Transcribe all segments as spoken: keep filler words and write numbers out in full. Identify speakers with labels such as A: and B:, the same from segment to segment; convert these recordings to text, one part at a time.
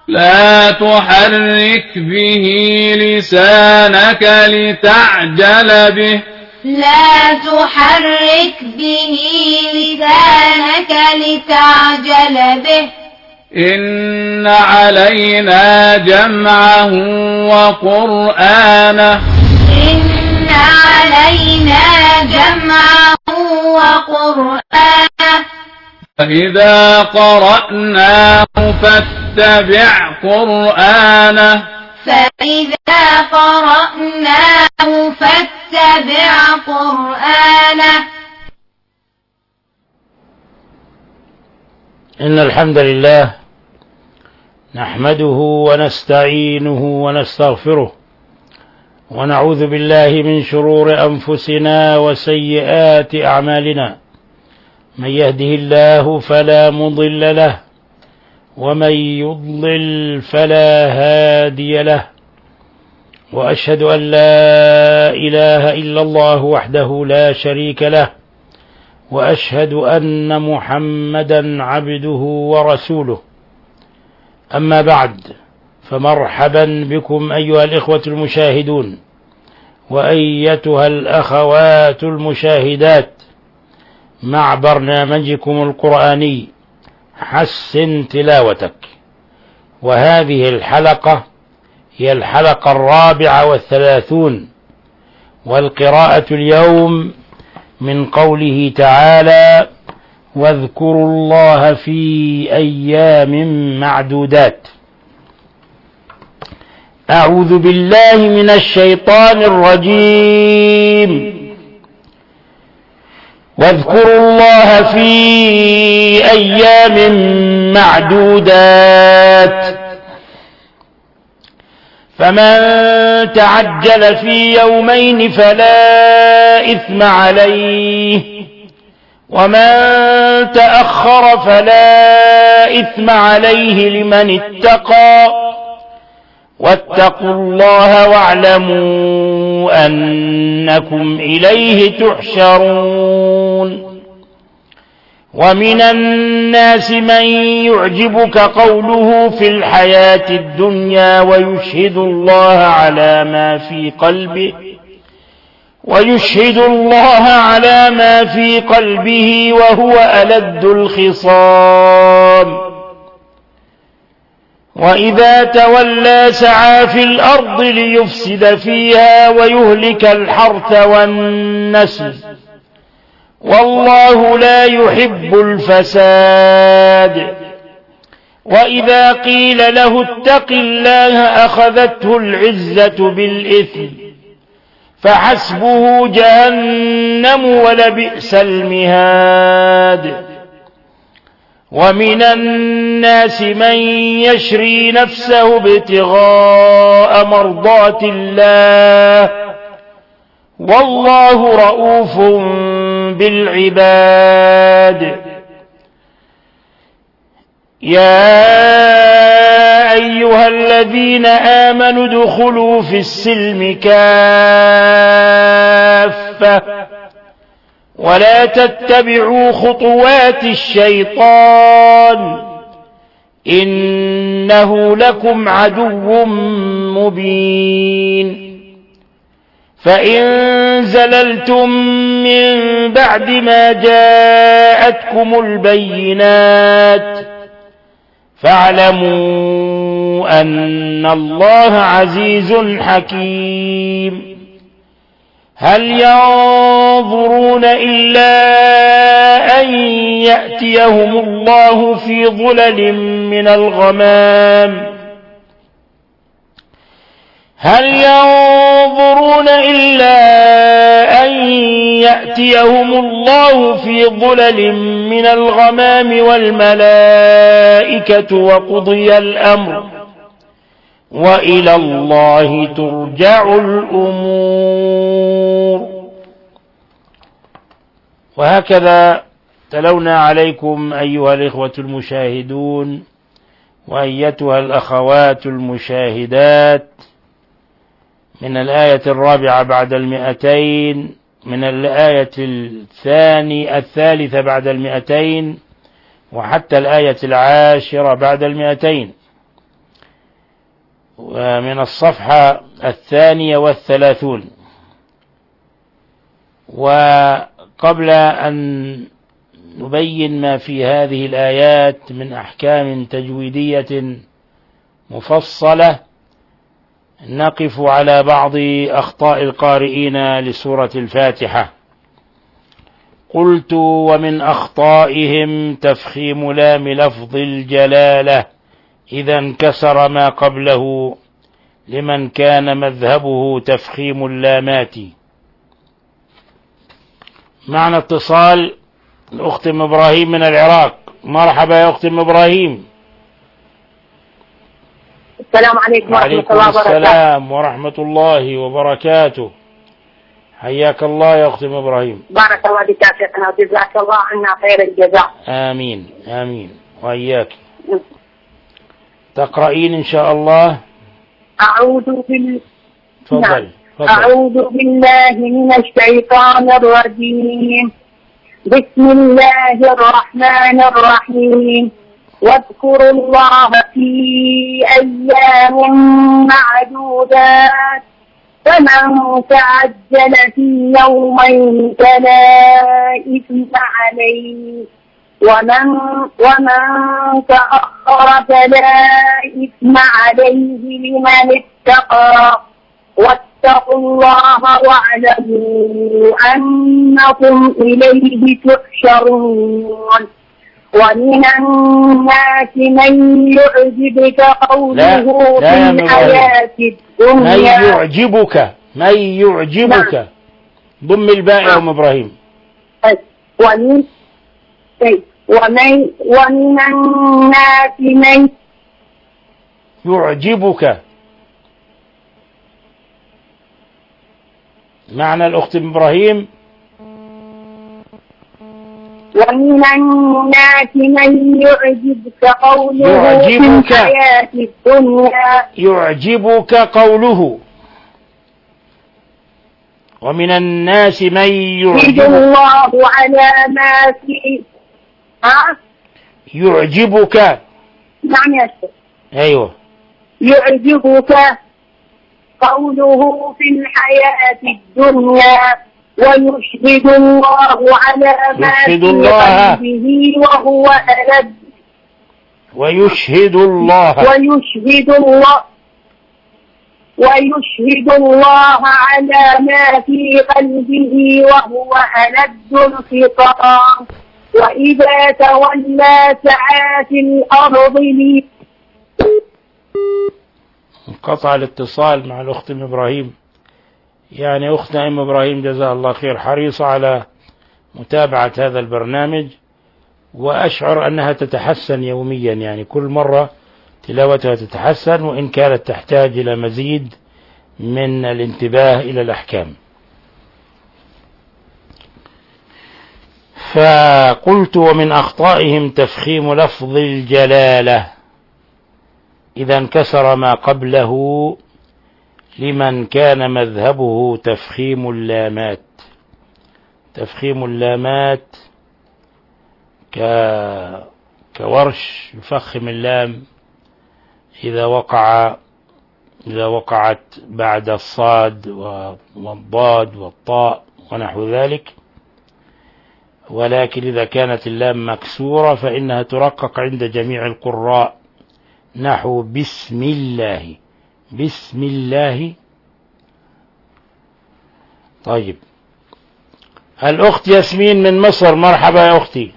A: لا تحرك به لسانك لتعجل به
B: لا تحرك به لسانك لتعجل به
A: إن علينا جمعه وقرآنه
B: إن علينا جمعه وقرآنه
A: فإذا قرأناه فاتبع قرآنه
B: فإذا قرأناه فاتبع قرآنه.
C: إن الحمد لله نحمده ونستعينه ونستغفره ونعوذ بالله من شرور أنفسنا وسيئات أعمالنا، من يهده الله فلا مضل له ومن يضلل فلا هادي له، وأشهد أن لا إله إلا الله وحده لا شريك له، وأشهد أن محمدا عبده ورسوله. أما بعد، فمرحبا بكم أيها الإخوة المشاهدون وأيتها الأخوات المشاهدات مع برنامجكم القرآني حسن تلاوتك. وهذه الحلقة هي الحلقة الرابعة والثلاثون، والقراءة اليوم من قوله تعالى: واذكروا الله في أيام معدودات. أعوذ بالله من الشيطان الرجيم. واذكروا الله في أيام معدودات، فمن تعجل في يومين فلا إثم عليه، ومن تأخر فلا إثم عليه لمن اتقى، واتقوا الله واعلموا أنكم إليه تحشرون. ومن الناس من يعجبك قوله في الحياة الدنيا ويشهد الله على ما في قلبه ويشهد الله على ما في قلبه وهو ألد الخصام، وإذا تولى سعى في الأرض ليفسد فيها ويهلك الحرث والنسل، والله لا يحب الفساد. وإذا قيل له اتق الله أخذته العزة بالإثم، فحسبه جهنم ولبئس المهاد. ومن الناس من يشري نفسه ابتغاء مرضات الله، والله رؤوف بالعباد. يا أيها الذين آمنوا ادخلوا في السلم كافة ولا تتبعوا خطوات الشيطان، إنه لكم عدو مبين. فإن زللتم من بعد ما جاءتكم البينات فاعلموا أن الله عزيز حكيم. هل ينظرون إلا أن يأتيهم الله في ظلل من الغمام هل ينظرون إلا أن يأتيهم الله في ظلل من الغمام والملائكة وقضي الأمر وإلى الله ترجع الأمور. وهكذا تلونا عليكم أيها الإخوة المشاهدون وأيتها الأخوات المشاهدات من الآية الرابعة بعد المئتين، من الآية الثانية الثالثة بعد المئتين، وحتى الآية العاشرة بعد المئتين. ومن الصفحة الثانية والثلاثون. وقبل أن نبين ما في هذه الآيات من أحكام تجويدية مفصلة، نقف على بعض أخطاء القارئين لسورة الفاتحة. قلت: ومن أخطائهم تفخيم لام لفظ الجلالة إذا انكسر ما قبله لمن كان مذهبه تفخيم اللامات. معنى اتصال الأخت أم إبراهيم من العراق. مرحبا يا أخت أم إبراهيم.
D: السلام عليكم ورحمة الله وبركاته.
C: السلام ورحمة الله وبركاته. حياك الله يا أخت أم إبراهيم.
D: بارك الله بك يا شيخنا وجزاك الله عنا خير الجزاء.
C: آمين آمين وإياك. تقرأين إن شاء الله.
D: أعوذ بال
C: تفضل.
D: أعوذ بالله من الشيطان الرجيم. بسم الله الرحمن الرحيم. واذكروا الله في أيام معدودات فمن تعجل في يومين فلا إثم عليه ومن ومن تأخر فلا إثم عليه لمن اتقى واتقوا الله واعلموا أنكم إليه تحشرون. ومن الناس من يعجبك قوله في الحياة الدنيا.
C: من يعجبك من يعجبك نعم. ضم الباء يا أم إبراهيم.
D: ومن ومن ومن الناس من
C: يعجبك. معنى الأخت إبراهيم.
D: ومن الناس من يعجبك قوله
C: يعجبك
D: في الحياة الدنيا.
C: يعجبك قوله. ومن الناس من يعجبك
D: الله على ما في ها
C: يعجبك.
D: نعم يا شيخ.
C: أيوه.
D: يعجبك قوله في الحياة الدنيا ويشهد الله على ما في قلبه وهو ألد.
C: ويشهد الله
D: ويشهد الله ويشهد الله على ما في قلبه وهو ألد الخطاب. وإذا تولى سعى في الأرض لي.
C: انقطع الاتصال مع الأخت أم إبراهيم. يعني أختنا أم إبراهيم جزاها الله خير حريصة على متابعة هذا البرنامج، وأشعر أنها تتحسن يوميا، يعني كل مرة تلاوتها تتحسن، وإن كانت تحتاج إلى مزيد من الانتباه إلى الأحكام. فقلت: ومن أخطائهم تفخيم لفظ الجلالة إذا انكسر ما قبله لمن كان مذهبه تفخيم اللامات. تفخيم اللامات ك... كورش يفخم اللام إذا وقع إذا وقعت بعد الصاد والضاد والطاء ونحو ذلك، ولكن إذا كانت اللام مكسورة فإنها ترقق عند جميع القراء، نحو بسم الله. بسم الله. طيب، الأخت ياسمين من مصر. مرحبا يا أختي.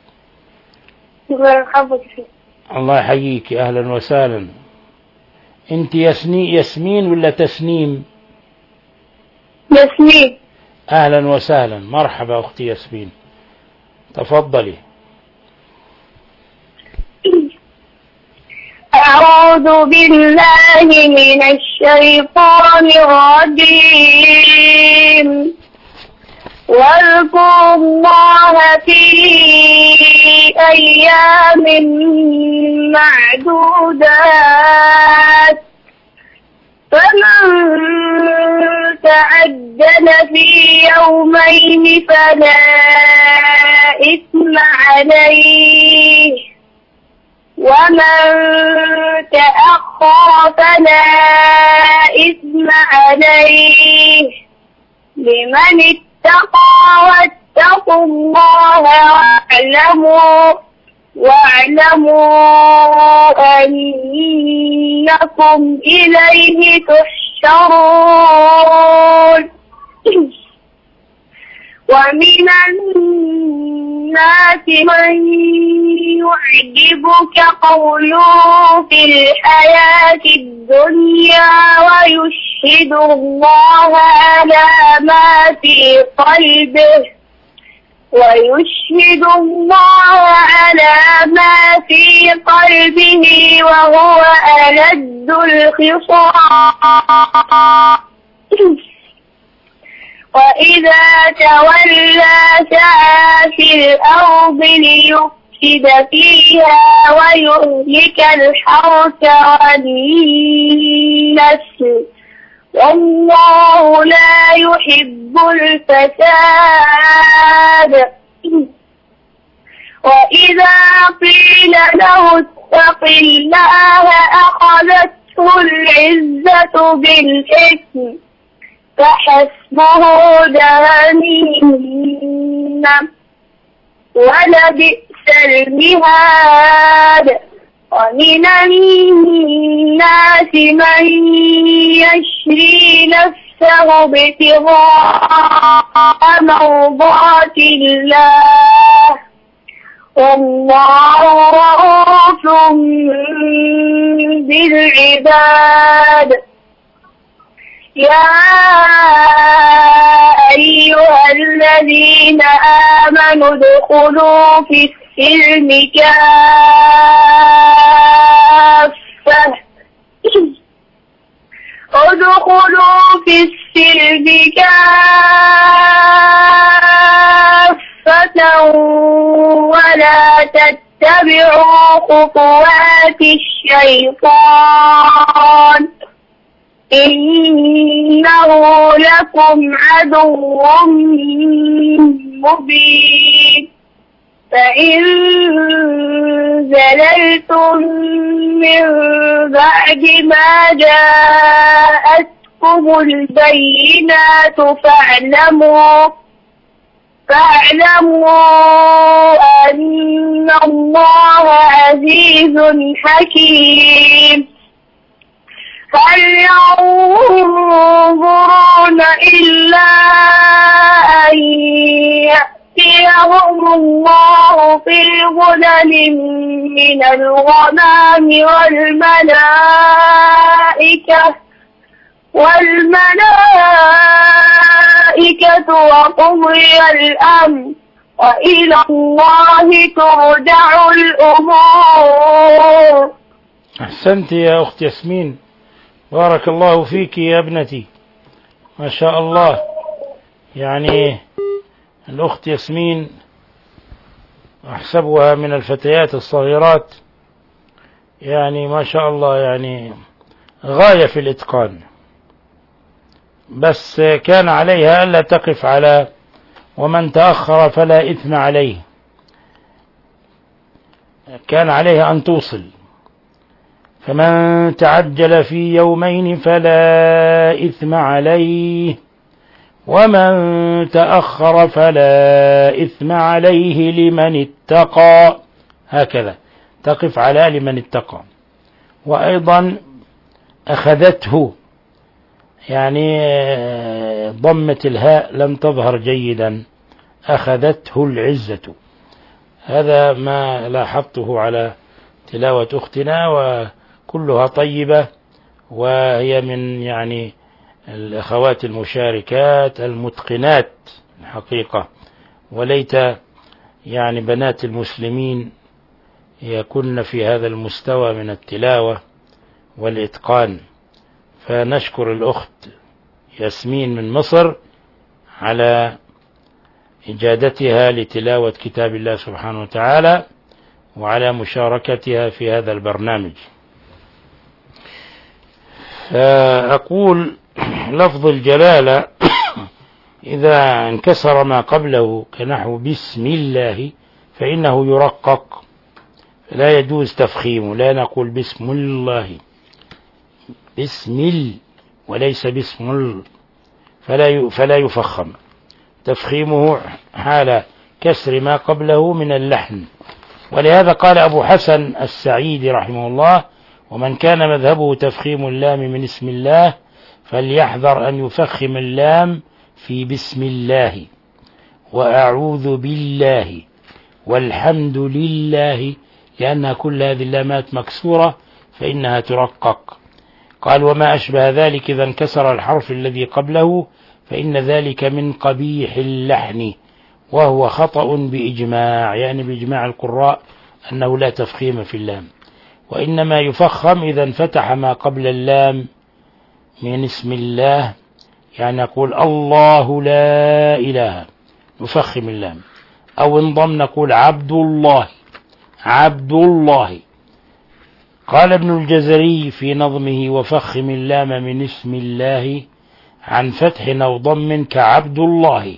C: الله يحييك، أهلا وسهلا. أنت ياسمين ياسمين ولا تسنيم؟
D: ياسمين.
C: أهلا وسهلا، مرحبا أختي ياسمين، تفضلي.
D: أعوذ بالله من الشيطان الرجيم. واذكروا الله في أيام معدودات فمن تعجل في يومين فلا إثم عليه ومن تأخر
E: تأخر فلا إثم عليه لمن اتقى واتقوا الله واعلموا واعلموا أنكم إليه تحشرون. ومن الناس من يعجبك قوله في الحياة الدنيا ويشهد الله على ما في قلبه ويشهد الله على ما في قلبه وهو ألد الخصام. وإذا تولى سعى في الأرض ليفسد فيها ويهلك الحرث والنسل والله لا يحب الفساد. وإذا قيل له اتق الله أخذته العزة بالإثم فحسبه جهنم ولبئس المهاد. ومن الناس من يشري نفسه ابتغاء مرضات الله والله رؤوف بالعباد. يا أيها الذين آمنوا ادخلوا في السلم كافة ادخلوا في السلم كافة ولا تتبعوا خطوات الشيطان إنه لكم عدو مبين. فإن زللتم من بعد ما جاءتكم البينات فاعلموا فاعلموا أن الله عزيز حكيم. هل ينظرون إلا أن يأتيهم الله في ظلل من الغمام والملائكة والملائكة وقضي الأمر وإلى الله ترجع الأمور.
C: أحسنت يا أخت ياسمين، بارك الله فيك يا ابنتي، ما شاء الله. يعني الأخت ياسمين أحسبها من الفتيات الصغيرات، يعني ما شاء الله، يعني غاية في الإتقان. بس كان عليها ألا تقف على ومن تأخر فلا إثم عليه، كان عليها أن توصل. فمن تعجل في يومين فلا إثم عليه ومن تأخر فلا إثم عليه لمن اتقى. هكذا تقف على لمن اتقى. وأيضا أخذته، يعني ضمة الهاء لم تظهر جيدا، أخذته العزة. هذا ما لاحظته على تلاوة أختنا، وكلها طيبة، وهي من يعني الأخوات المشاركات المتقنات الحقيقة. وليت يعني بنات المسلمين يكن في هذا المستوى من التلاوة والإتقان. فنشكر الأخت ياسمين من مصر على إجادتها لتلاوة كتاب الله سبحانه وتعالى، وعلى مشاركتها في هذا البرنامج. فأقول لفظ الجلالة إذا انكسر ما قبله كنحو بسم الله فإنه يرقق، لا يجوز تفخيمه، لا نقول بسم الله، بسم ال وليس باسم ال، فلا فلا يفخم، تفخيمه حال كسر ما قبله من اللحن. ولهذا قال أبو حسن السعيدي رحمه الله: ومن كان مذهبه تفخيم اللام من اسم الله فليحذر أن يفخم اللام في بسم الله وأعوذ بالله والحمد لله، لأن كل هذه اللامات مكسورة فإنها ترقق. قال: وما أشبه ذلك إذا انكسر الحرف الذي قبله فإن ذلك من قبيح اللحن، وهو خطأ بإجماع، يعني بإجماع القراء أنه لا تفخيم في اللام، وإنما يفخم إذا انفتح ما قبل اللام من اسم الله، يعني نقول الله لا إله نفخم اللام، أو انضم نقول عبد الله عبد الله. قال ابن الجزري في نظمه: وفخم اللام من اسم الله عن فتح أو ضم كعبد الله.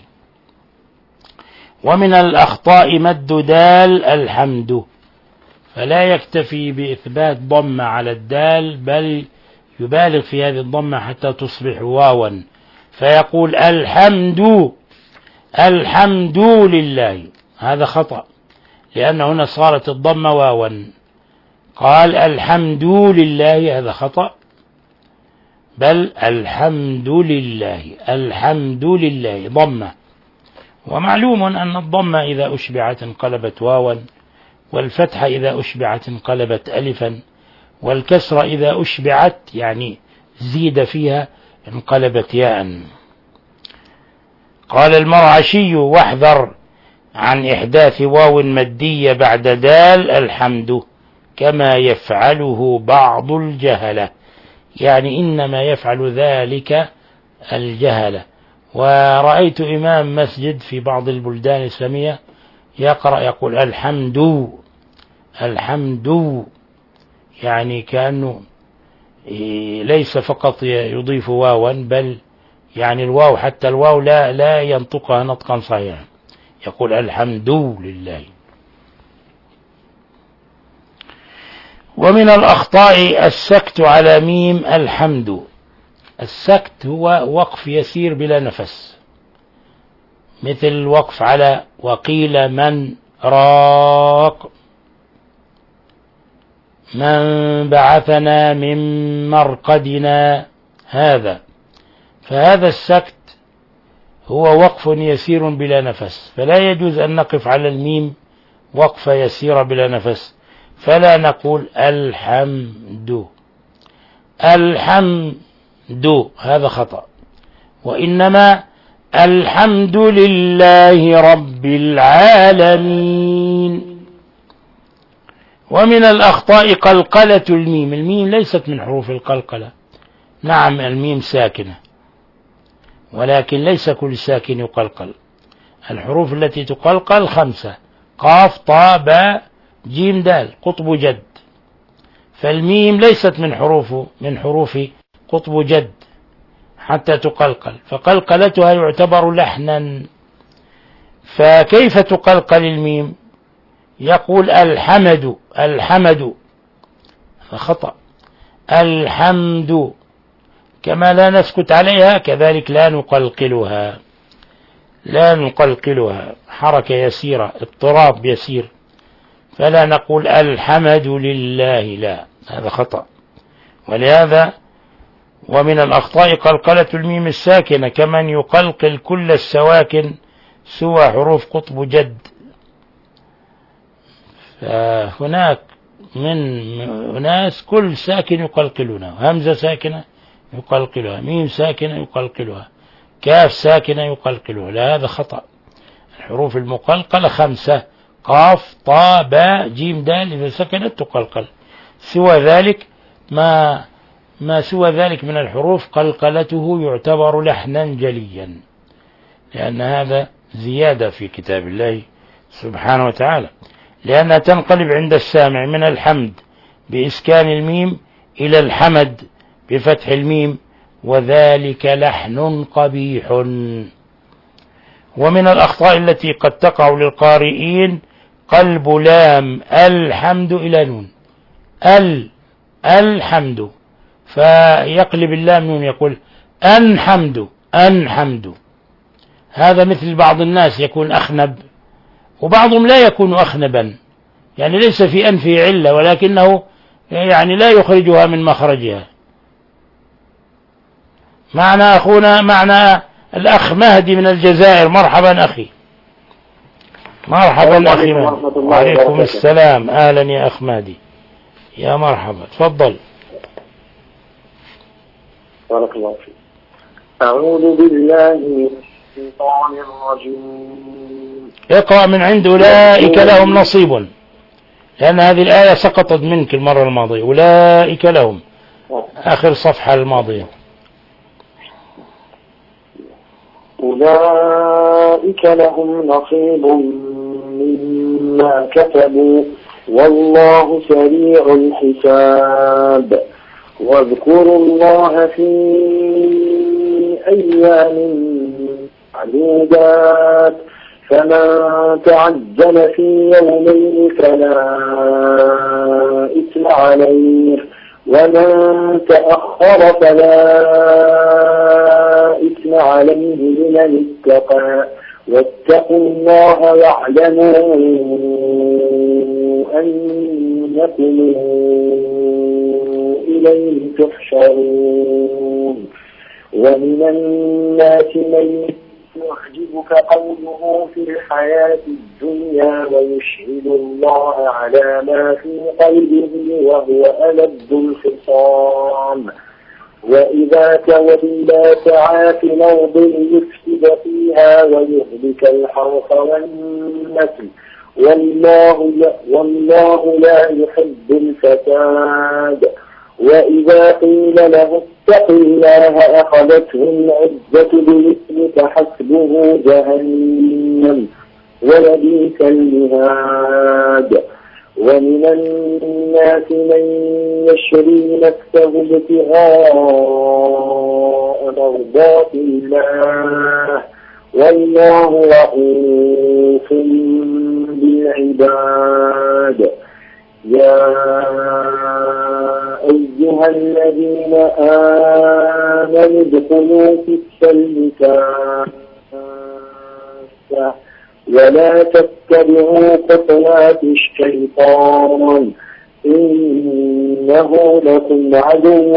C: ومن الأخطاء مد دال الحمد، فلا يكتفي بإثبات ضمة على الدال، بل يبالغ في هذه الضمة حتى تصبح واوا، فيقول الحمد الحمد لله. هذا خطأ، لأن هنا صارت الضمة واوا. قال الحمد لله، هذا خطأ، بل الحمد لله الحمد لله ضمة. ومعلوم أن الضمة إذا أشبعت انقلبت واوا، والفتحة إذا أشبعت انقلبت ألفا، والكسرة إذا أشبعت يعني زيد فيها انقلبت ياء. قال المرعشي: واحذر عن إحداث واو مدية بعد دال الحمد كما يفعله بعض الجهلة، يعني إنما يفعل ذلك الجهلة. ورأيت إمام مسجد في بعض البلدان الإسلامية يقرأ يقول الحمد الحمد، يعني كأنه ليس فقط يضيف واوا، بل يعني الواو حتى الواو لا لا ينطقها نطقا صحيحا، يقول الحمد لله. ومن الأخطاء السكت على ميم الحمد. السكت هو وقف يسير بلا نفس، مثل الوقف على وقيل من راق، من بعثنا من مرقدنا، هذا فهذا السكت هو وقف يسير بلا نفس، فلا يجوز أن نقف على الميم وقفة يسيرة بلا نفس، فلا نقول الحمد الحمد، هذا خطأ، وإنما الحمد لله رب العالمين. ومن الأخطاء قلقلة الميم. الميم ليست من حروف القلقلة، نعم الميم ساكنة، ولكن ليس كل ساكن يقلقل. الحروف التي تقلقل خمسة: قاف طاء باء جيم دال قطب جد، فالميم ليست من حروف من حروف قطب جد حتى تقلقل، فقلقلتها يعتبر لحنا. فكيف تقلقل الميم؟ يقول الحمد الحمد، خطأ. الحمد كما لا نسكت عليها كذلك لا نقلقلها لا نقلقلها حركة يسيرة، اضطراب يسير، فلا نقول الحمد لله، لا، هذا خطأ. ولهذا ومن الأخطاء قلقلة الميم الساكنة، كمن يقلقل كل السواكن سوى حروف قطب جد. فهناك من ناس كل ساكن يقلقلونها، همزة ساكنة يقلقلها، ميم ساكنة يقلقلها، كاف ساكنة يقلقلها، لا، هذا خطأ. الحروف المقلقلة خمسة: قاف طاء باء جيم دال، إذا سكنت تقلقل. سوى ذلك ما ما سوى ذلك من الحروف قلقلته يعتبر لحنا جليا، لأن هذا زيادة في كتاب الله سبحانه وتعالى، لأنها تنقلب عند السامع من الحمد بإسكان الميم إلى الحمد بفتح الميم، وذلك لحن قبيح. ومن الأخطاء التي قد تقع للقارئين قلب لام الحمد إلى نون، ال الحمد، فيقلب اللام نون يقول أن حمد أن حمد. هذا مثل بعض الناس يكون أخنب، وبعضهم لا يكون أخنبا، يعني ليس في أنفه علة ولكنه يعني لا يخرجها من مخرجها. معنا أخونا، معنا الأخ مهدي من الجزائر. مرحبا أخي. مرحبا أخي مهدي. وعليكم السلام. أهلا يا أخ مهدي، يا مرحبا، تفضل.
F: بارك الله فيك. أعوذ بالله من الشيطان الرجيم.
C: اقرأ من عند أولئك لهم نصيب، لأن هذه الآية سقطت منك المرة الماضية. أولئك لهم، آخر صفحة الماضية.
F: أولئك لهم نصيب مما كسبوا والله سريع الحساب. واذكروا الله في أيام معدودات، فمن تعجل في يومين فلا إثم عليه، ومن تأخر فلا إثم عليه لمن اتقى. واتقوا الله واعلموا أنكم إليه تحشرون. ومن الناس من يعجبك قوله في الحياة الدنيا ويشهد الله على ما في قلبه وهو ألد الخصام. وإذا تولى سعى في الأرض ليفسد فيها ويهلك الحرث والنسل، والله لا, والله لا يحب الفساد. وإذا قيل له اتق الله أخذته العزة بالإثم فحسبه جهنم ولبئس المهاد. ومن الناس من يشري نفسه ابتغاء مرضات الله والله رؤوف بالعباد. يا أيها الذين آمنوا ادخلوا في السلم كافة ولا تتبعوا خطوات الشيطان إنه لكم عدو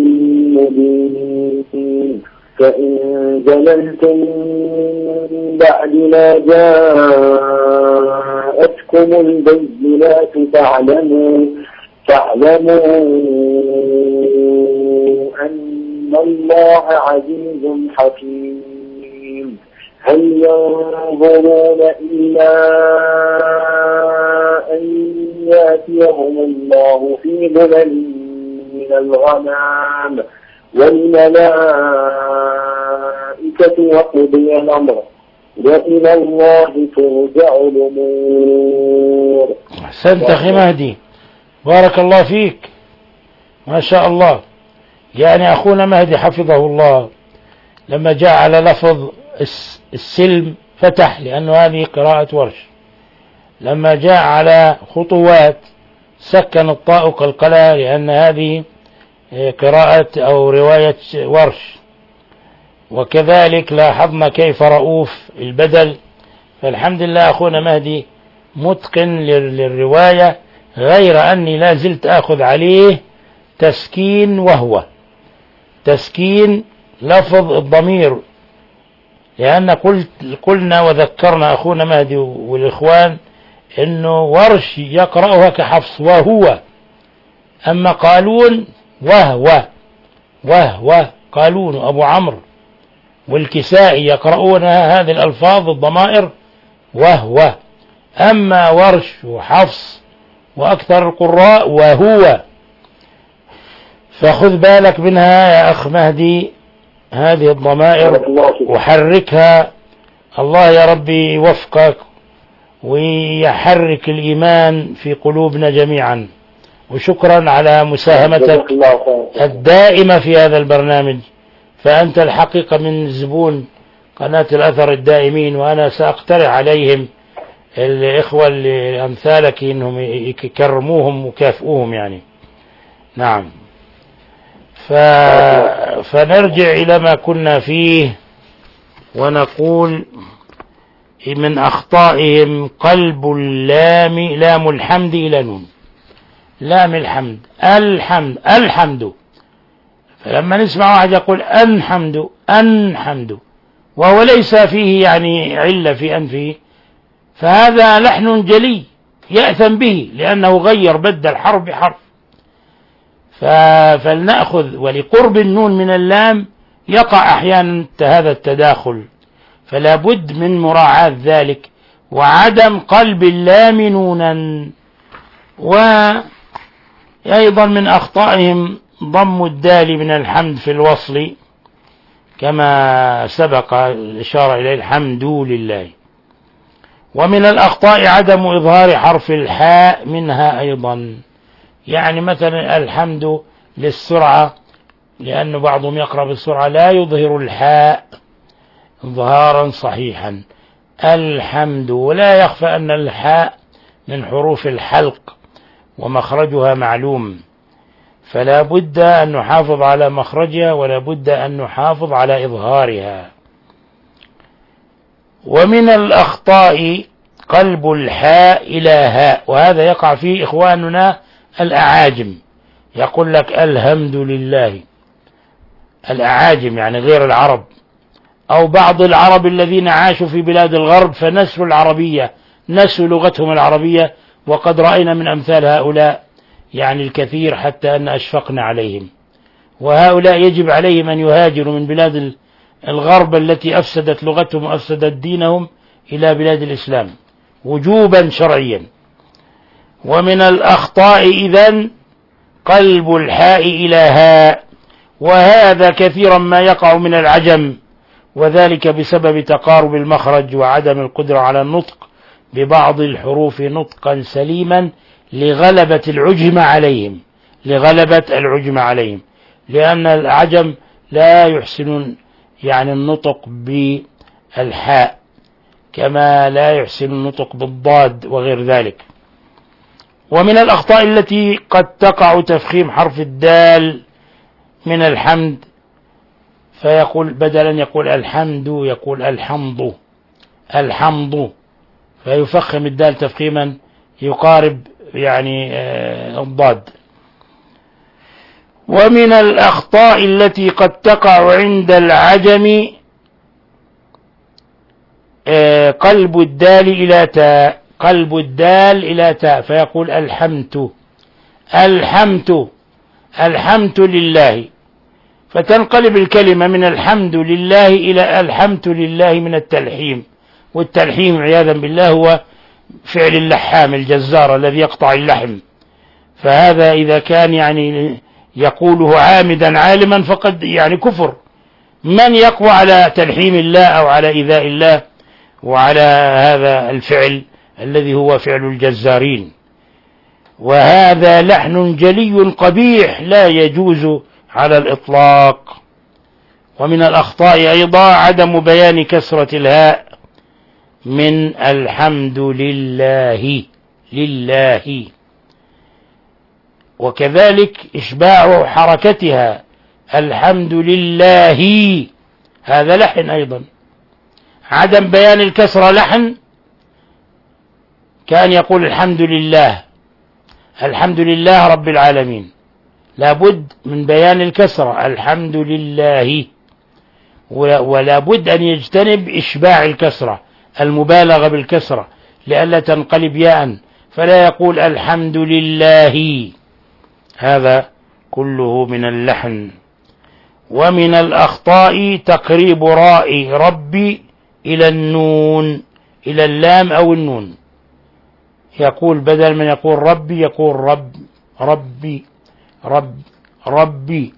F: مبين. فإن زللتم من بعد ما جاءتكم البينات فاعلموا فاعلموا أن الله عزيز حكيم. هل ينظرون إلا أن يأتيهم الله في ظلل من الغمام والملائكة وقضي الأمر وإلى الله ترجع الأمور.
C: أحسنت أخي مهدي، بارك الله فيك، ما شاء الله. يعني أخونا مهدي حفظه الله لما جاء على لفظ السلم فتح، لأنه هذه قراءة ورش. لما جاء على خطوات سكن الطاء قلقلة، لأن هذه قراءة أو رواية ورش. وكذلك لاحظنا كيف رؤوف البدل. فالحمد لله أخونا مهدي متقن للرواية، غير أني لا زلت أخذ عليه تسكين، وهو تسكين لفظ الضمير، لأن قلت قلنا وذكرنا أخونا مهدي والإخوان إنه ورش يقرأها كحفص وهو، أما قالون وهو وهو قالون أبو عمرو والكسائي يقرؤون هذه الألفاظ الضمائر وهو، أما ورش وحفص وأكثر القراء وهو. فخذ بالك منها يا أخ مهدي، هذه الضمائر وحركها. الله يا ربي يوفقك ويحرك الإيمان في قلوبنا جميعا. وشكرا على مساهمتك الدائمة في هذا البرنامج، فأنت الحقيقة من زبون قناة الأثر الدائمين، وأنا سأقترح عليهم الإخوة اللي أمثالك إنهم يكرموهم وكافئوهم يعني. نعم. ف... فنرجع إلى ما كنا فيه ونقول من أخطائهم قلب اللام لام الحمد إلى نون. لام الحمد الحمد الحمد، فلما نسمع واحد يقول الحمد الحمد وهو ليس فيه يعني علة في أنفه، فهذا لحن جلي يأثم به لأنه غير بدل حرف بحرف. فلنأخذ، ولقرب النون من اللام يقع أحيانا هذا التداخل، فلا بد من مراعاة ذلك وعدم قلب اللام نونا. وأيضا من أخطائهم ضم الدال من الحمد في الوصل كما سبق الإشارة إليه الحمد لله. ومن الأخطاء عدم إظهار حرف الحاء منها أيضا، يعني مثلا الحمد للسرعة، لأن بعضهم يقرأ بالسرعة لا يظهر الحاء إظهارا صحيحا الحمد، ولا يخفى أن الحاء من حروف الحلق ومخرجها معلوم، فلا بد أن نحافظ على مخرجها ولا بد أن نحافظ على إظهارها. ومن الأخطاء قلب الحاء إلى هاء، وهذا يقع فيه إخواننا الأعاجم، يقول لك الحمد لله، الأعاجم يعني غير العرب، أو بعض العرب الذين عاشوا في بلاد الغرب فنسوا العربية، نسوا لغتهم العربية، وقد رأينا من أمثال هؤلاء يعني الكثير حتى أن أشفقنا عليهم. وهؤلاء يجب عليهم أن يهاجروا من بلاد الغرب التي أفسدت لغتهم وأفسدت دينهم إلى بلاد الإسلام وجوبا شرعيا. ومن الأخطاء إذن قلب الحاء إلى هاء، وهذا كثيرا ما يقع من العجم، وذلك بسبب تقارب المخرج وعدم القدرة على النطق ببعض الحروف نطقا سليما لغلبة العجم عليهم لغلبة العجم عليهم لأن العجم لا يحسنون يعني النطق بالحاء كما لا يحسن النطق بالضاد وغير ذلك. ومن الأخطاء التي قد تقع تفخيم حرف الدال من الحمد، فيقول بدلا يقول الحمد يقول الحمد الحمد، فيفخم الدال تفخيما يقارب يعني الضاد. ومن الأخطاء التي قد تقع عند العجم قلب الدال إلى تاء قلب الدال إلى تاء، فيقول الحمد الحمد الحمد لله، فتنقلب الكلمة من الحمد لله إلى الحمد لله من التلحيم، والتلحيم عياذا بالله هو فعل اللحام الجزار الذي يقطع اللحم، فهذا إذا كان يعني يقوله عامدا عالما فقد يعني كفر. من يقوى على تلحيم الله أو على إيذاء الله وعلى هذا الفعل الذي هو فعل الجزارين؟ وهذا لحن جلي قبيح لا يجوز على الإطلاق. ومن الأخطاء أيضا عدم بيان كسرة الهاء من الحمد لله لله، وكذلك إشباع حركتها الحمد لله، هذا لحن أيضا. عدم بيان الكسرة لحن، كان يقول الحمد لله الحمد لله رب العالمين، لابد من بيان الكسرة الحمد لله، ولا بد أن يجتنب إشباع الكسرة المبالغة بالكسرة لئلا تنقلب ياء، فلا يقول الحمد لله، هذا كله من اللحن. ومن الأخطاء تقريب راء ربي إلى النون إلى اللام أو النون، يقول بدل من يقول ربي يقول رب ربي رب ربي،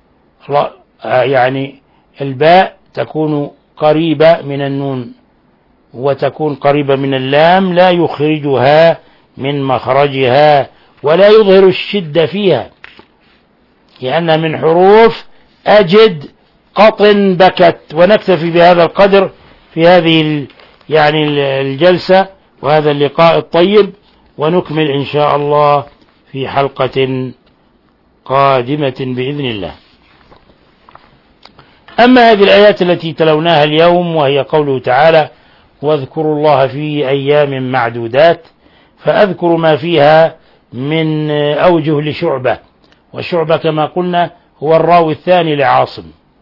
C: يعني الباء تكون قريبة من النون وتكون قريبة من اللام، لا يخرجها من مخرجها ولا يظهر الشدة فيها، لأن من حروف أجد قطن بكت. ونكتفي بهذا القدر في هذه يعني الجلسة وهذا اللقاء الطيب، ونكمل إن شاء الله في حلقة قادمة بإذن الله. أما هذه الآيات التي تلوناها اليوم وهي قوله تعالى واذكروا الله في أيام معدودات، فأذكر ما فيها من أوجه لشعبة، وشعبة كما قلنا هو الراوي الثاني لعاصم.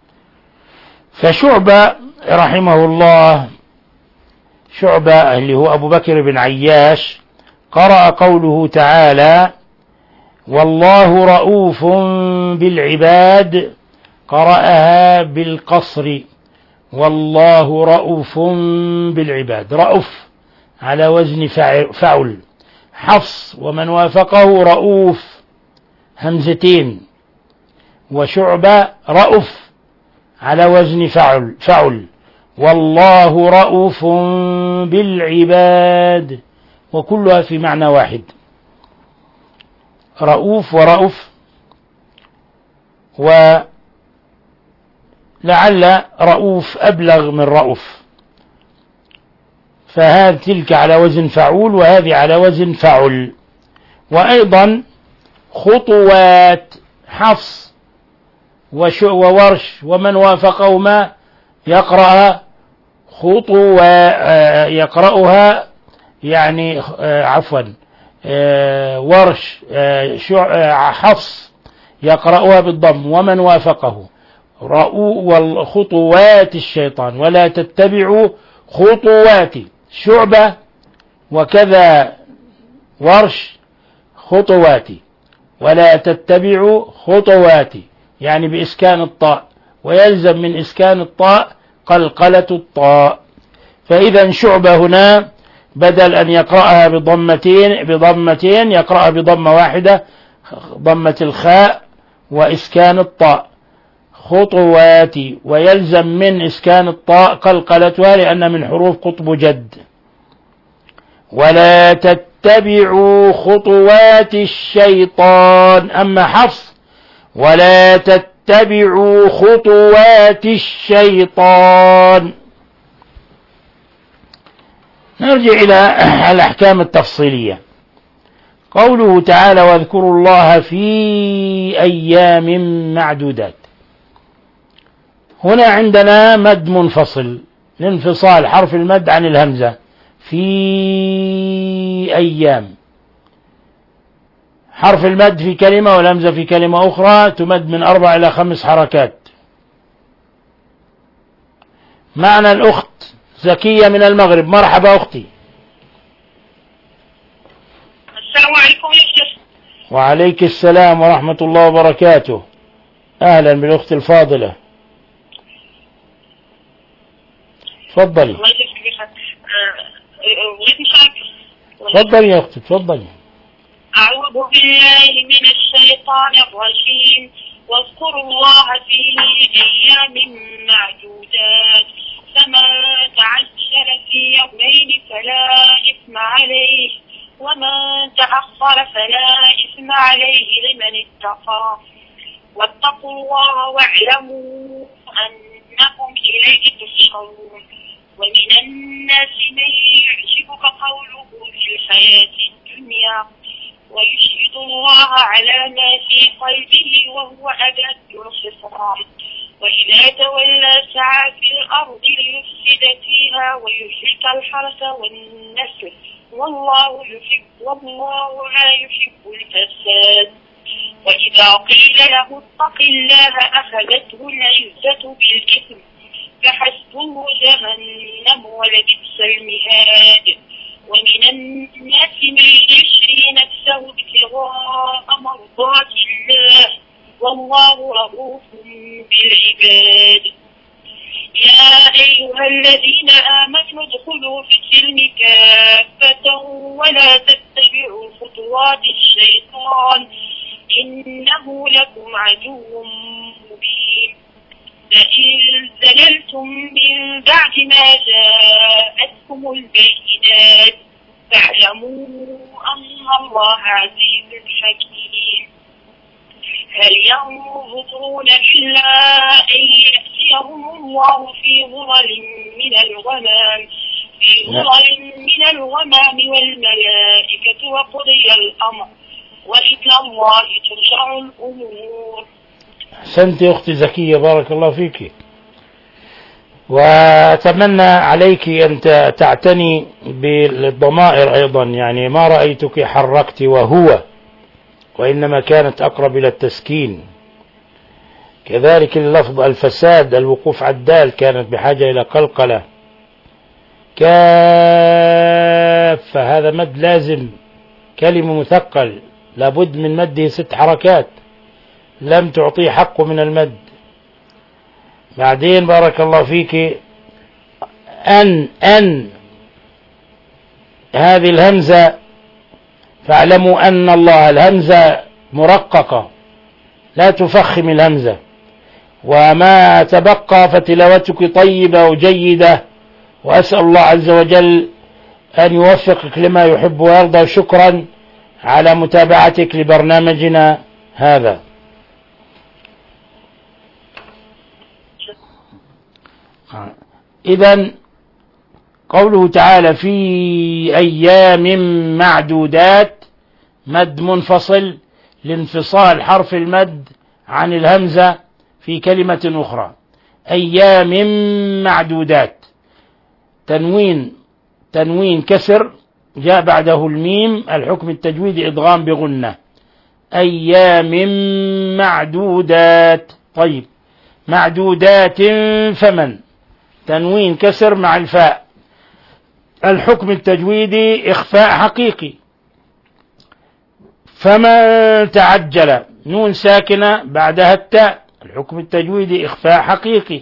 C: فشعبة رحمه الله، شعبة اللي هو أبو بكر بن عياش، قرأ قوله تعالى والله رؤوف بالعباد، قرأها بالقصر والله رؤوف بالعباد، رؤوف على وزن فعل. حفص ومن وافقه رؤوف همزتين، وشعبة رؤوف على وزن فعل فعل والله رؤوف بالعباد، وكلها في معنى واحد، رؤوف ورؤوف. ولعل رؤوف أبلغ من رؤوف، فهذه تلك على وزن فعول وهذه على وزن فعل. وأيضا خطوات، حفص وورش ومن وافقهما يقرأ خطوة يقرأها يعني عفوا ورش حفص يقرأها بالضم ومن وافقه رؤوا خطوات الشيطان ولا تتبعوا خطوات. شعبة وكذا ورش خطواتي ولا تتبعوا خطواتي، يعني بإسكان الطاء، ويلزم من إسكان الطاء قلقلة الطاء. فإذا شعبة هنا بدل أن يقرأها بضمتين بضمتين يقرأها بضمة واحدة، ضمة الخاء وإسكان الطاء خطواتي، ويلزم من إسكان الطاء قلقلتها لأن من حروف قطب جد. ولا تتبعوا خطوات الشيطان. أما حفص ولا تتبعوا خطوات الشيطان. نرجع إلى الأحكام التفصيلية. قوله تعالى واذكروا الله في أيام معدودات، هنا عندنا مد منفصل لانفصال حرف المد عن الهمزة، في أيام، حرف المد في كلمة والهمزة في كلمة أخرى تمد من أربع إلى خمس حركات. معنى الأخت زكية من المغرب، مرحبا أختي.
E: السلام عليكم يا شيخ.
C: وعليك السلام ورحمة الله وبركاته. أهلا بالأخت الفاضلة، تفضلي.
E: الله يجزيك خير. بغيت نشارك.
C: تفضلي يا أختي تفضلي.
E: أعوذ بالله من الشيطان الرجيم. واذكروا الله في أيام معدودات، فمن تعجل في يومين فلا إثم عليه، ومن تأخر فلا إثم عليه لمن اتقى. واتقوا الله واعلموا أنكم إليه تحشرون. ومن الناس من يعجبك قوله في الحياة الدنيا ويشهد الله على ما في قلبه وهو أدد الخصام، وإذا تولى سعى في الأرض ليفسد فيها ويهلك الحرث والنسل، والله يحب والله لا يحب الفساد. وإذا قيل له اتق الله أخذته العزة بالإثم فحسبه جهنم ولبئس المهاد. ومن الناس من يشري نفسه ابتغاء مرضات الله والله رؤوف بالعباد. يا أيها الذين آمنوا ادخلوا في السلم كافة ولا تتبعوا خطوات الشيطان إنه لكم عدو مبين. فإن زللتم من بعد ما جاءتكم البينات فاعلموا أن الله عزيز حكيم. هل ينظرون إلا أن يأتيهم الله في ظلل من الغمام في ظلل من الغمام والملائكة وقضي الأمر وإلى الله ترجع الأمور.
C: أحسنت يا أختي زكية، بارك الله فيك. وأتمنى عليك أن تعتني بالضمائر أيضا، يعني ما رأيتك حركت وهو، وإنما كانت أقرب إلى التسكين. كذلك اللفظ الفساد، الوقوف على الدال كانت بحاجة إلى قلقلة. كافة هذا مد لازم، كلمة مثقل لابد من مده ست حركات، لم تعطيه حقه من المد. بعدين بارك الله فيك أن أن هذه الهمزة، فاعلموا أن الله، الهمزة مرققة لا تفخم الهمزة. وما تبقى فتلاوتك طيبة وجيدة، وأسأل الله عز وجل أن يوفقك لما يحب ويرضى. شكرا على متابعتك لبرنامجنا هذا. إذن قوله تعالى في أيام معدودات، مد منفصل لانفصال حرف المد عن الهمزة في كلمة أخرى. أيام معدودات، تنوين تنوين كسر جاء بعده الميم، الحكم التجويدي إدغام بغنة. أيام معدودات. طيب، معدودات فمن، تنوين كسر مع الفاء، الحكم التجويدي إخفاء حقيقي. فمن تعجل، نون ساكنة بعدها التاء، الحكم التجويدي إخفاء حقيقي.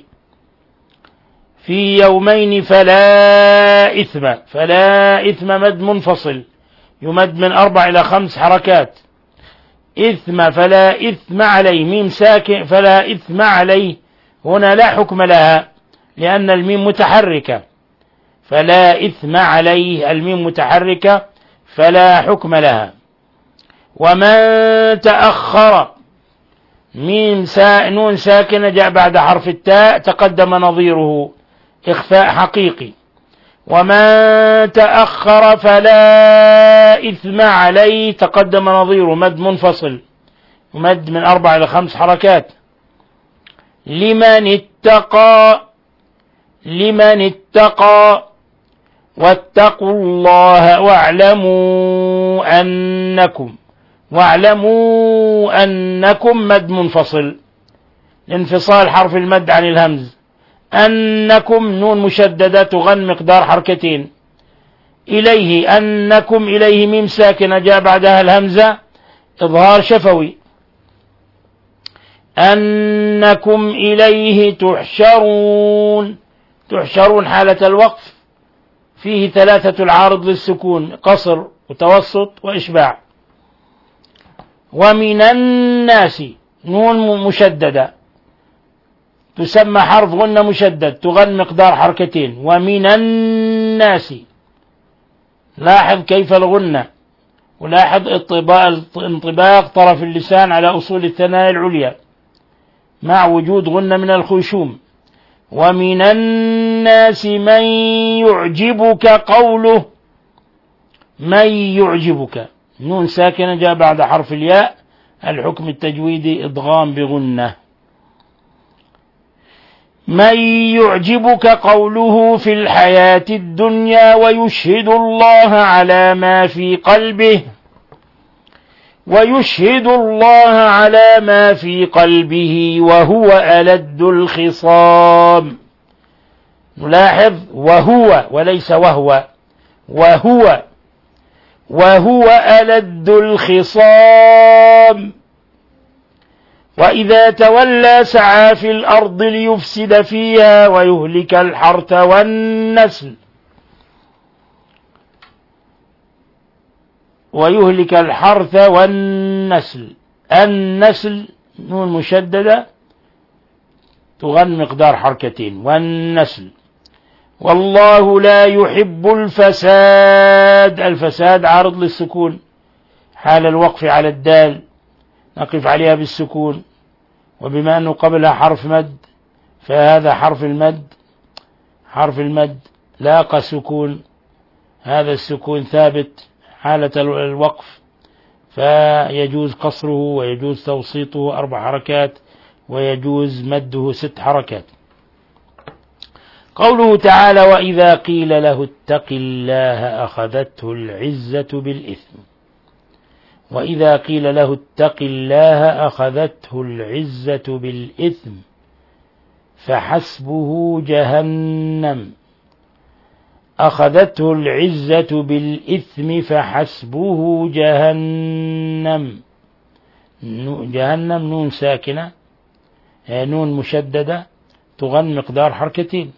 C: في يومين فلا إثم، فلا إثم مد منفصل يمد من أربع إلى خمس حركات. إثم فلا إثم عليه، ميم ساكن فلا إثم عليه، هنا لا حكم لها لأن الميم متحركة. فلا إثم عليه، الميم متحركة فلا حكم لها. ومن تأخر، ميم سا نون ساكنة جاء بعد حرف التاء، تقدم نظيره إخفاء حقيقي. ومن تأخر فلا إثم عليه، تقدم نظيره مد منفصل مد من أربع إلى خمس حركات. لمن اتقى، لمن اتقى. واتقوا الله واعلموا أنكم، واعلموا أنكم مد منفصل لانفصال حرف المد عن الهمز. أنكم نون مشددة تغن مقدار حركتين. إليه، أنكم إليه ميم ساكنة جاء بعدها الهمزة إظهار شفوي. أنكم إليه تحشرون، تحشرون حالة الوقف فيه ثلاثة العارض للسكون، قصر وتوسط وإشباع. ومن الناس، نون مشددة تسمى حرف غنة مشدد تغن مقدار حركتين. ومن الناس، لاحظ كيف الغنة، ولاحظ انطباق طرف اللسان على أصول الثنايا العليا مع وجود غنة من الخيشوم. ومن الناس من يعجبك قوله، من يعجبك نون ساكنة جاء بعد حرف الياء، الحكم التجويدي إدغام بغنة. من يعجبك قوله في الحياة الدنيا ويشهد الله على ما في قلبه، ويشهد الله على ما في قلبه وهو ألد الخصام. نلاحظ وهو وليس وهو، وهو وهو ألد الخصام. وإذا تولى سعى في الأرض ليفسد فيها ويهلك الحرث والنسل، ويهلك الحرث والنسل. النسل نون مشددة تغن مقدار حركتين، والنسل. والله لا يحب الفساد، الفساد عارض للسكون حال الوقف على الدال، نقف عليها بالسكون، وبما أنه قبلها حرف مد فهذا حرف المد، حرف المد لاقى سكون، هذا السكون ثابت حالة الوقف، فيجوز قصره ويجوز توسيطه أربع حركات ويجوز مده ست حركات. قوله تعالى وإذا قيل له اتق الله أخذته العزة بالإثم. وإذا قيل له اتق الله أخذته العزة بالإثم فحسبه جهنم. أخذته العزة بالإثم فحسبه جهنم. جهنم نون ساكنة نون مشددة تغن مقدار حركتين.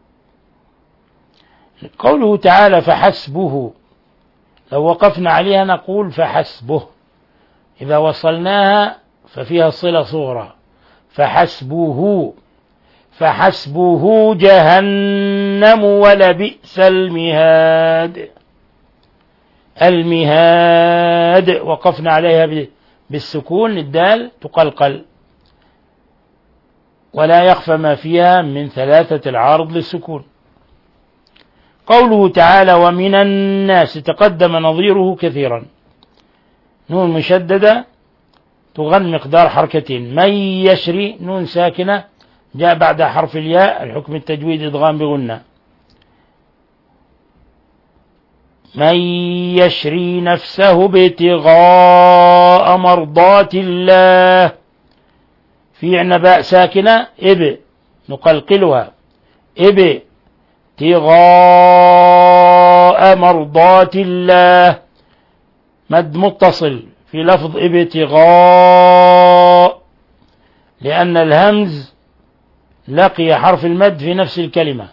C: قوله تعالى فحسبه لو وقفنا عليها نقول فحسبه، إذا وصلناها ففيها صلة صغرى فحسبه فحسبه جهنم ولبئس المهاد. المهاد وقفنا عليها بالسكون الدال تقلقل ولا يخفى ما فيها من ثلاثة العارض للسكون. قوله تعالى ومن الناس تقدم نظيره كثيرا نون مشددة تغن مقدار حركتين. من يشري نون ساكنة جاء بعد حرف الياء الحكم التجويد إدغام بغنة. من يشري نفسه ابتغاء مرضات الله في عنباء ساكنة إب نقلقلها إب ابتغاء مرضات الله مد متصل في لفظ ابتغاء لأن الهمز لقي حرف المد في نفس الكلمة،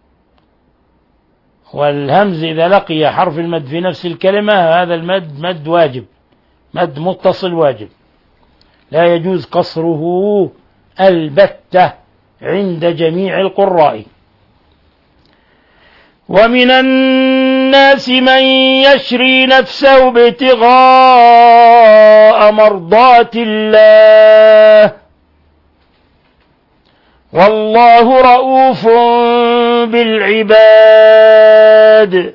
C: والهمز إذا لقي حرف المد في نفس الكلمة هذا المد مد واجب، مد متصل واجب لا يجوز قصره البتة عند جميع القراء. ومن الناس من يشري نفسه ابتغاء مرضات الله والله رؤوف بالعباد.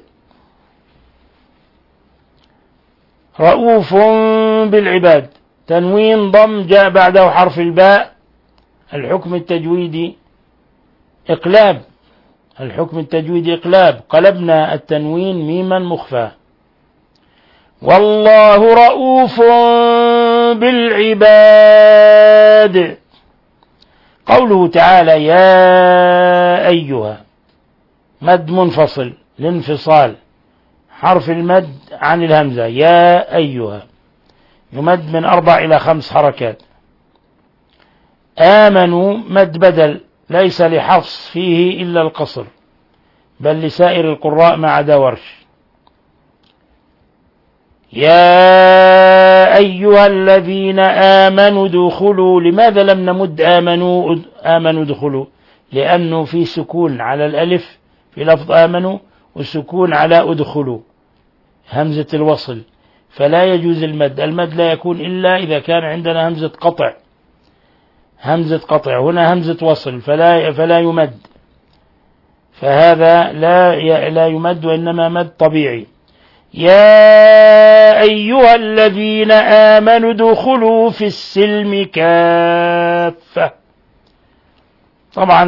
C: رؤوف بالعباد تنوين ضم جاء بعده حرف الباء الحكم التجويدي إقلاب. الحكم التجويدي إقلاب قلبنا التنوين ميما مخفى. والله رؤوف بالعباد. قوله تعالى يا أيها مد منفصل لانفصال حرف المد عن الهمزة يا أيها يمد من أربع إلى خمس حركات. آمنوا مد بدل ليس لحفص فيه إلا القصر بل لسائر القراء ما عدا ورش. يا أيها الذين آمنوا ادخلوا. لماذا لم نمد آمنوا آمنوا ادخلوا؟ لأنه في سكون على الألف في لفظ آمنوا والسكون على ادخلوا همزة الوصل فلا يجوز المد. المد لا يكون إلا إذا كان عندنا همزة قطع. همزة قطع هنا همزة وصل فلا فلا يمد، فهذا لا لا يمد وإنما مد طبيعي. يا أيها الذين آمنوا ادخلوا في السلم كافة. طبعا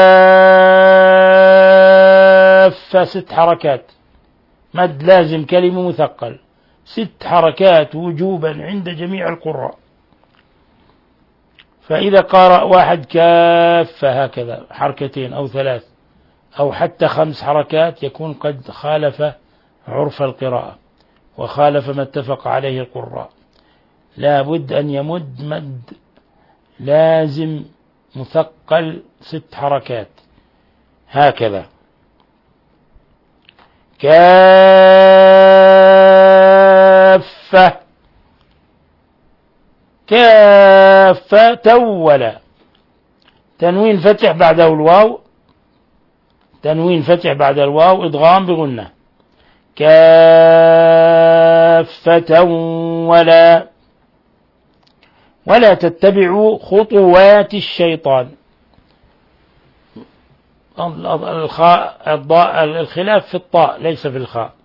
C: كافة ست حركات مد لازم كلمة مثقل ست حركات وجوبا عند جميع القراء. فإذا قرأ واحد كافة هكذا حركتين أو ثلاث أو حتى خمس حركات يكون قد خالف عرف القراءة وخالف ما اتفق عليه القراء. لا بد أن يمد مد لازم مثقل ست حركات هكذا. كافة كافة تولا تنوين فتح بعده الواو تنوين فتح بعد الواو إدغام بغنة. كافة ولا ولا تتبعوا خطوات الشيطان. الخاء الضاء الخلاف في الطاء ليس في الخاء.